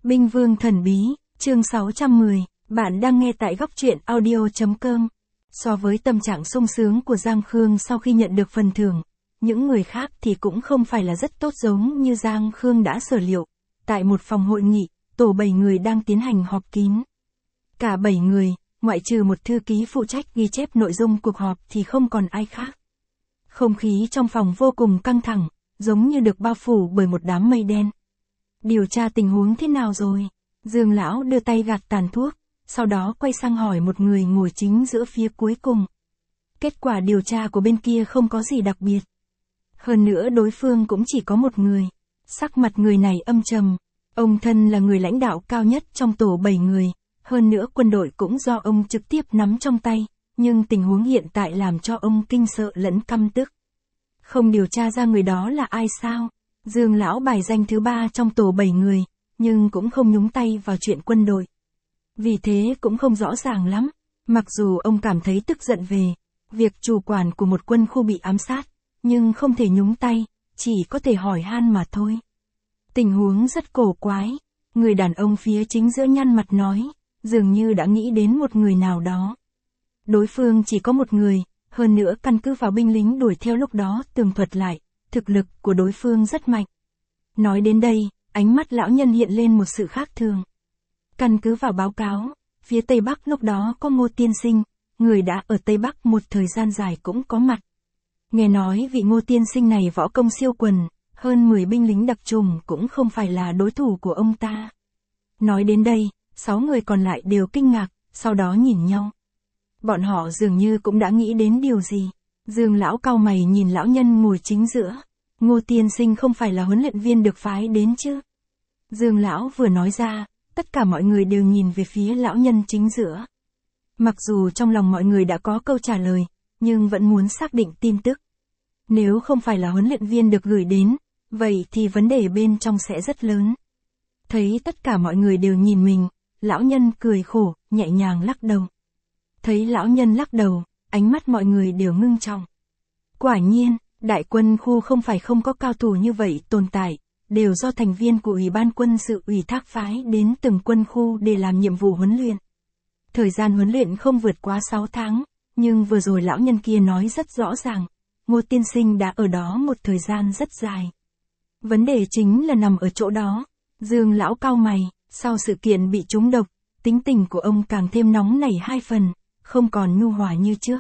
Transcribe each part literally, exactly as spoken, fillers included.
Binh Vương Thần Bí, chương sáu trăm mười, bạn đang nghe tại góc truyện audio chấm com. So với tâm trạng sung sướng của Giang Khương sau khi nhận được phần thưởng, những người khác thì cũng không phải là rất tốt giống như Giang Khương đã sở liệu. Tại một phòng hội nghị, tổ bảy người đang tiến hành họp kín. Cả bảy người, ngoại trừ một thư ký phụ trách ghi chép nội dung cuộc họp thì không còn ai khác. Không khí trong phòng vô cùng căng thẳng, giống như được bao phủ bởi một đám mây đen. Điều tra tình huống thế nào rồi? Dương lão đưa tay gạt tàn thuốc, sau đó quay sang hỏi một người ngồi chính giữa phía cuối cùng. Kết quả điều tra của bên kia không có gì đặc biệt. Hơn nữa đối phương cũng chỉ có một người. Sắc mặt người này âm trầm. Ông thân là người lãnh đạo cao nhất trong tổ bảy người, hơn nữa quân đội cũng do ông trực tiếp nắm trong tay, nhưng tình huống hiện tại làm cho ông kinh sợ lẫn căm tức. Không điều tra ra người đó là ai sao? Dương lão bài danh thứ ba trong tổ bảy người, nhưng cũng không nhúng tay vào chuyện quân đội. Vì thế cũng không rõ ràng lắm, mặc dù ông cảm thấy tức giận về việc chủ quản của một quân khu bị ám sát, nhưng không thể nhúng tay, chỉ có thể hỏi han mà thôi. Tình huống rất cổ quái, người đàn ông phía chính giữa nhăn mặt nói, dường như đã nghĩ đến một người nào đó. Đối phương chỉ có một người, hơn nữa căn cứ vào binh lính đuổi theo lúc đó tường thuật lại, thực lực của đối phương rất mạnh. Nói đến đây, ánh mắt lão nhân hiện lên một sự khác thường. Căn cứ vào báo cáo, phía Tây Bắc lúc đó có Ngô Tiên Sinh, người đã ở Tây Bắc một thời gian dài cũng có mặt. Nghe nói vị Ngô Tiên Sinh này võ công siêu quần, hơn mười binh lính đặc trùng cũng không phải là đối thủ của ông ta. Nói đến đây, sáu người còn lại đều kinh ngạc, sau đó nhìn nhau. Bọn họ dường như cũng đã nghĩ đến điều gì. Dương lão cau mày nhìn lão nhân ngồi chính giữa. Ngô Tiên Sinh không phải là huấn luyện viên được phái đến chứ? Dương lão vừa nói ra, tất cả mọi người đều nhìn về phía lão nhân chính giữa. Mặc dù trong lòng mọi người đã có câu trả lời, nhưng vẫn muốn xác định tin tức. Nếu không phải là huấn luyện viên được gửi đến, vậy thì vấn đề bên trong sẽ rất lớn. Thấy tất cả mọi người đều nhìn mình, lão nhân cười khổ, nhẹ nhàng lắc đầu. Thấy lão nhân lắc đầu, ánh mắt mọi người đều ngưng trọng. Quả nhiên, đại quân khu không phải không có cao thủ như vậy tồn tại, đều do thành viên của Ủy ban quân sự ủy thác phái đến từng quân khu để làm nhiệm vụ huấn luyện. Thời gian huấn luyện không vượt quá sáu tháng, nhưng vừa rồi lão nhân kia nói rất rõ ràng, Ngô Tiên Sinh đã ở đó một thời gian rất dài. Vấn đề chính là nằm ở chỗ đó. Dương lão cau mày, sau sự kiện bị trúng độc, tính tình của ông càng thêm nóng nảy hai phần, không còn nhu hòa như trước.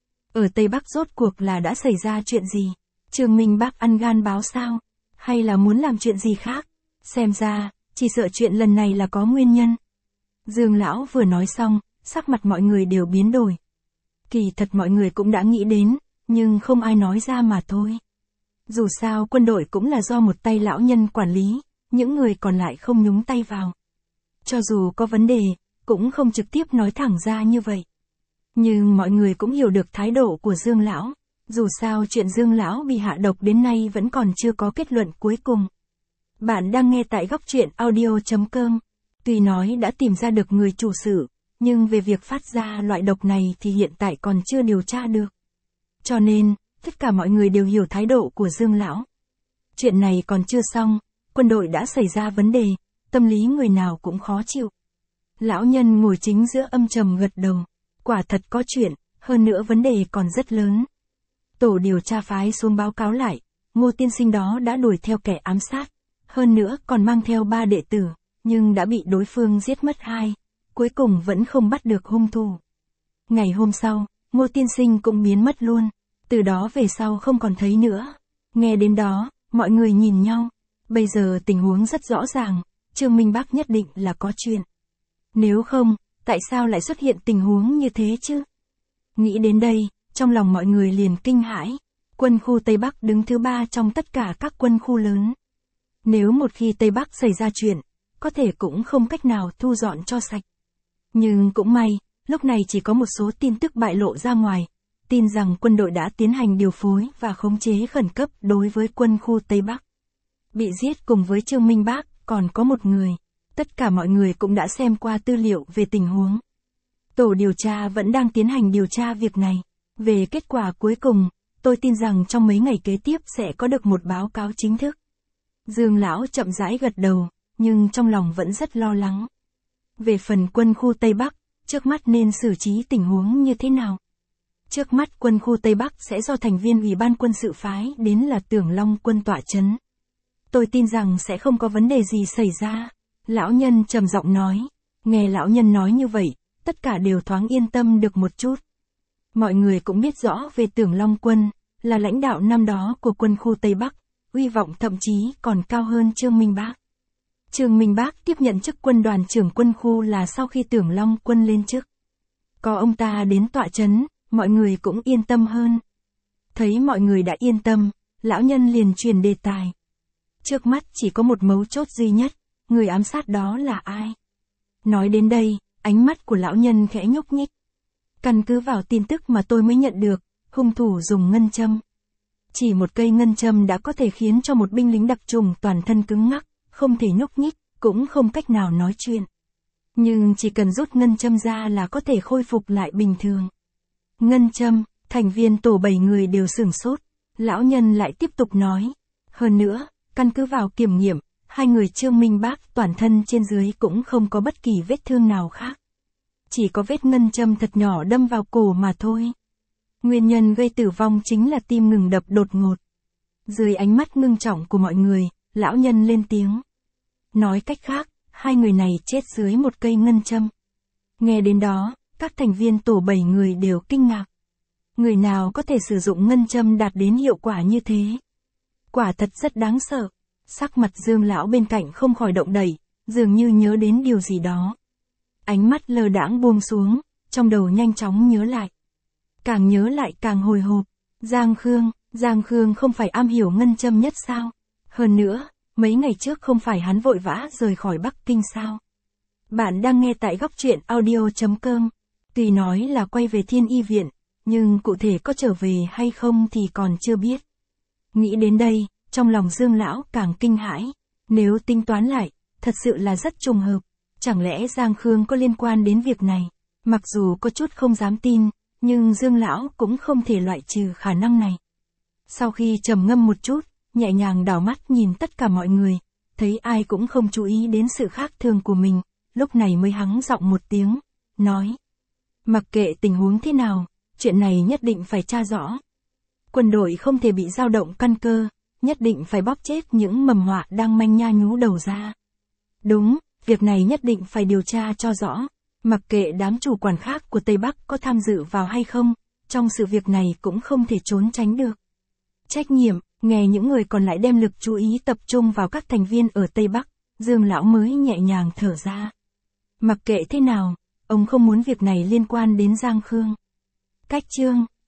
Ở Tây Bắc rốt cuộc là đã xảy ra chuyện gì? Trương Minh Bác ăn gan báo sao? Hay là muốn làm chuyện gì khác? Xem ra, chỉ sợ chuyện lần này là có nguyên nhân. Dương lão vừa nói xong, sắc mặt mọi người đều biến đổi. Kỳ thật mọi người cũng đã nghĩ đến, nhưng không ai nói ra mà thôi. Dù sao quân đội cũng là do một tay lão nhân quản lý, những người còn lại không nhúng tay vào. Cho dù có vấn đề, cũng không trực tiếp nói thẳng ra như vậy. Nhưng mọi người cũng hiểu được thái độ của Dương lão, dù sao chuyện Dương lão bị hạ độc đến nay vẫn còn chưa có kết luận cuối cùng. Bạn đang nghe tại góc truyện audio chấm com. Tuy nói đã tìm ra được người chủ sự, nhưng về việc phát ra loại độc này thì hiện tại còn chưa điều tra được. Cho nên, tất cả mọi người đều hiểu thái độ của Dương lão. Chuyện này còn chưa xong, quân đội đã xảy ra vấn đề, tâm lý người nào cũng khó chịu. Lão nhân ngồi chính giữa âm trầm gật đầu. Quả thật có chuyện, hơn nữa vấn đề còn rất lớn. Tổ điều tra phái xuống báo cáo lại, Ngô Tiên Sinh đó đã đuổi theo kẻ ám sát, hơn nữa còn mang theo ba đệ tử, nhưng đã bị đối phương giết mất hai, cuối cùng vẫn không bắt được hung thủ. Ngày hôm sau, Ngô Tiên Sinh cũng biến mất luôn, từ đó về sau không còn thấy nữa. Nghe đến đó, mọi người nhìn nhau, bây giờ tình huống rất rõ ràng, Trương Minh Bác nhất định là có chuyện. Nếu không, tại sao lại xuất hiện tình huống như thế chứ? Nghĩ đến đây, trong lòng mọi người liền kinh hãi. Quân khu Tây Bắc đứng thứ ba trong tất cả các quân khu lớn. Nếu một khi Tây Bắc xảy ra chuyện, có thể cũng không cách nào thu dọn cho sạch. Nhưng cũng may, lúc này chỉ có một số tin tức bại lộ ra ngoài. Tin rằng quân đội đã tiến hành điều phối và khống chế khẩn cấp đối với quân khu Tây Bắc. Bị giết cùng với Trương Minh Bác, còn có một người. Tất cả mọi người cũng đã xem qua tư liệu về tình huống. Tổ điều tra vẫn đang tiến hành điều tra việc này. Về kết quả cuối cùng, tôi tin rằng trong mấy ngày kế tiếp sẽ có được một báo cáo chính thức. Dương lão chậm rãi gật đầu, nhưng trong lòng vẫn rất lo lắng. Về phần quân khu Tây Bắc, trước mắt nên xử trí tình huống như thế nào? Trước mắt quân khu Tây Bắc sẽ do thành viên Ủy ban quân sự phái đến là Tưởng Long quân tọa chấn. Tôi tin rằng sẽ không có vấn đề gì xảy ra. Lão nhân trầm giọng nói. Nghe lão nhân nói như vậy, tất cả đều thoáng yên tâm được một chút. Mọi người cũng biết rõ về Tưởng Long quân, là lãnh đạo năm đó của quân khu Tây Bắc, uy vọng thậm chí còn cao hơn Trương Minh Bác. Trương Minh Bác tiếp nhận chức quân đoàn trưởng quân khu là sau khi Tưởng Long quân lên chức. Có ông ta đến tọa chấn, mọi người cũng yên tâm hơn. Thấy mọi người đã yên tâm, lão nhân liền truyền đề tài. Trước mắt chỉ có một mấu chốt duy nhất, người ám sát đó là ai? Nói đến đây, ánh mắt của lão nhân khẽ nhúc nhích. Căn cứ vào tin tức mà tôi mới nhận được, hung thủ dùng ngân châm. Chỉ một cây ngân châm đã có thể khiến cho một binh lính đặc chủng toàn thân cứng ngắc, không thể nhúc nhích, cũng không cách nào nói chuyện. Nhưng chỉ cần rút ngân châm ra là có thể khôi phục lại bình thường. Ngân châm, thành viên tổ bảy người đều sửng sốt. Lão nhân lại tiếp tục nói. Hơn nữa, căn cứ vào kiểm nghiệm, hai người Trương Minh Bác toàn thân trên dưới cũng không có bất kỳ vết thương nào khác. Chỉ có vết ngân châm thật nhỏ đâm vào cổ mà thôi. Nguyên nhân gây tử vong chính là tim ngừng đập đột ngột. Dưới ánh mắt ngưng trọng của mọi người, lão nhân lên tiếng. Nói cách khác, hai người này chết dưới một cây ngân châm. Nghe đến đó, các thành viên tổ bảy người đều kinh ngạc. Người nào có thể sử dụng ngân châm đạt đến hiệu quả như thế? Quả thật rất đáng sợ. Sắc mặt Dương lão bên cạnh không khỏi động đậy, dường như nhớ đến điều gì đó. Ánh mắt lơ đãng buông xuống, trong đầu nhanh chóng nhớ lại. Càng nhớ lại càng hồi hộp. Giang Khương, Giang Khương không phải am hiểu ngân châm nhất sao? Hơn nữa, mấy ngày trước không phải hắn vội vã rời khỏi Bắc Kinh sao? Bạn đang nghe tại góc truyện audio chấm com. Tuy nói là quay về Thiên Y Viện, nhưng cụ thể có trở về hay không thì còn chưa biết. Nghĩ đến đây, trong lòng Dương lão càng kinh hãi. Nếu tính toán lại, thật sự là rất trùng hợp. Chẳng lẽ Giang Khương có liên quan đến việc này? Mặc dù có chút không dám tin, nhưng Dương lão cũng không thể loại trừ khả năng này. Sau khi trầm ngâm một chút, nhẹ nhàng đảo mắt nhìn tất cả mọi người, thấy ai cũng không chú ý đến sự khác thường của mình, lúc này mới hắng giọng một tiếng, nói. Mặc kệ tình huống thế nào, chuyện này nhất định phải tra rõ. Quân đội không thể bị dao động căn cơ, nhất định phải bóp chết những mầm họa đang manh nha nhú đầu ra. Đúng, việc này nhất định phải điều tra cho rõ. Mặc kệ đám chủ quản khác của Tây Bắc có tham dự vào hay không, trong sự việc này cũng không thể trốn tránh được. Trách nhiệm, nghe những người còn lại đem lực chú ý tập trung vào các thành viên ở Tây Bắc, Dương lão mới nhẹ nhàng thở ra. Mặc kệ thế nào, ông không muốn việc này liên quan đến Giang Khương. Cách chương